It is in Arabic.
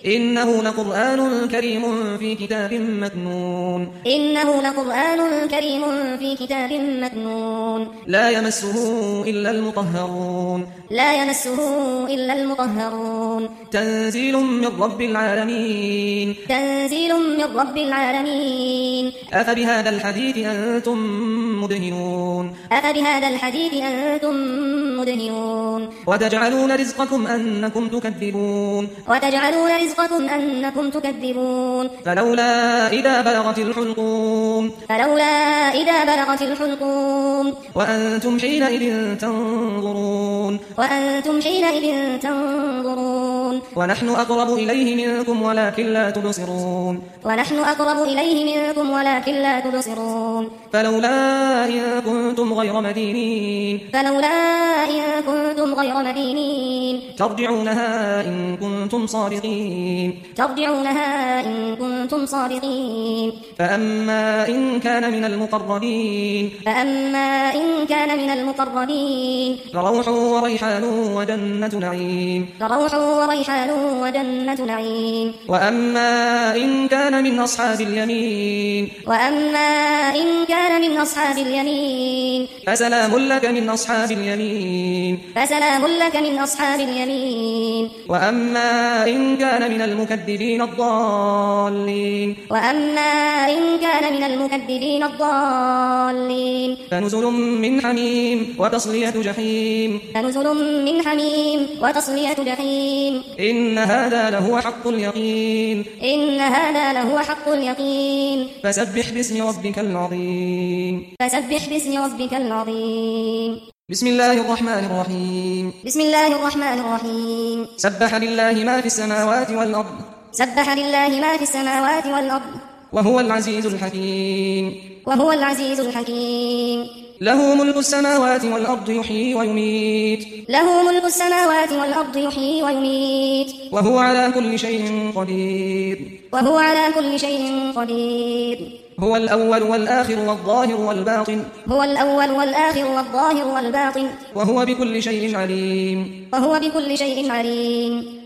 إنه لقرآن كريم في كتاب مكنون إنه لقرآن كريم في كتاب مكنون لا يمسه إلا المطهرون لا يمسه إلا المطهرون تنزيل من رب العالمين تنزيل من رب العالمين أفبهذا الحديث أنتم مدهنون أفبهذا الحديث أنتم مدهنون وتجعلون رزقكم أنكم تكذبون وتجعلون رزقكم أنكم تكذبون فلولا إذا بلغت الحلقوم فلولا إذا بلغت الحلقوم وأنتم حينئذ تنظرون وأنتم حينئذ تنظرون ونحن أقرب إليه منكم ولكن لا تبصرون ونحن أقرب إليه منكم ولكن لا تبصرون فلولا إن كنتم غير مدينين فلولا إن كنتم غير مدينين ترجعونها إن كنتم صادقين ترجعونها إن كنتم صادقين فأما إن كان من المقربين فأما إن كان من المقربين فروح وريحان وجنة نعيم فروح وريحان وجنة نعيم وأما إن كان من أصحاب اليمين وأما إن كان من أصحاب اليمين فسلام لك من أصحاب اليمين فسلام لك من أصحاب اليمين وأما إن كان من المكذبين الضالين وأما إن كان من المكذبين الضالين فنزل من حميم وتصلية جحيم فنزل من حميم وتصلية جحيم إن هذا لهو حق اليقين إن هذا لهو حق اليقين فسبح باسم ربك العظيم فسبح باسم ربك العظيم بسم الله الرحمن الرحيم بسم الله الرحمن الرحيم سبح لله ما في السماوات والأرض سبح لله ما في السماوات والأرض وهو العزيز الحكيم وهو العزيز الحكيم له ملك السماوات والأرض يحيي ويميت له ملك السماوات والأرض يحيي ويميت وهو على كل شيء قدير وهو على كل شيء قدير هو الأول والآخر والظاهر والباطن هو الأول والآخر والظاهر والباطن وهو بكل شيء عليم وهو بكل شيء عليم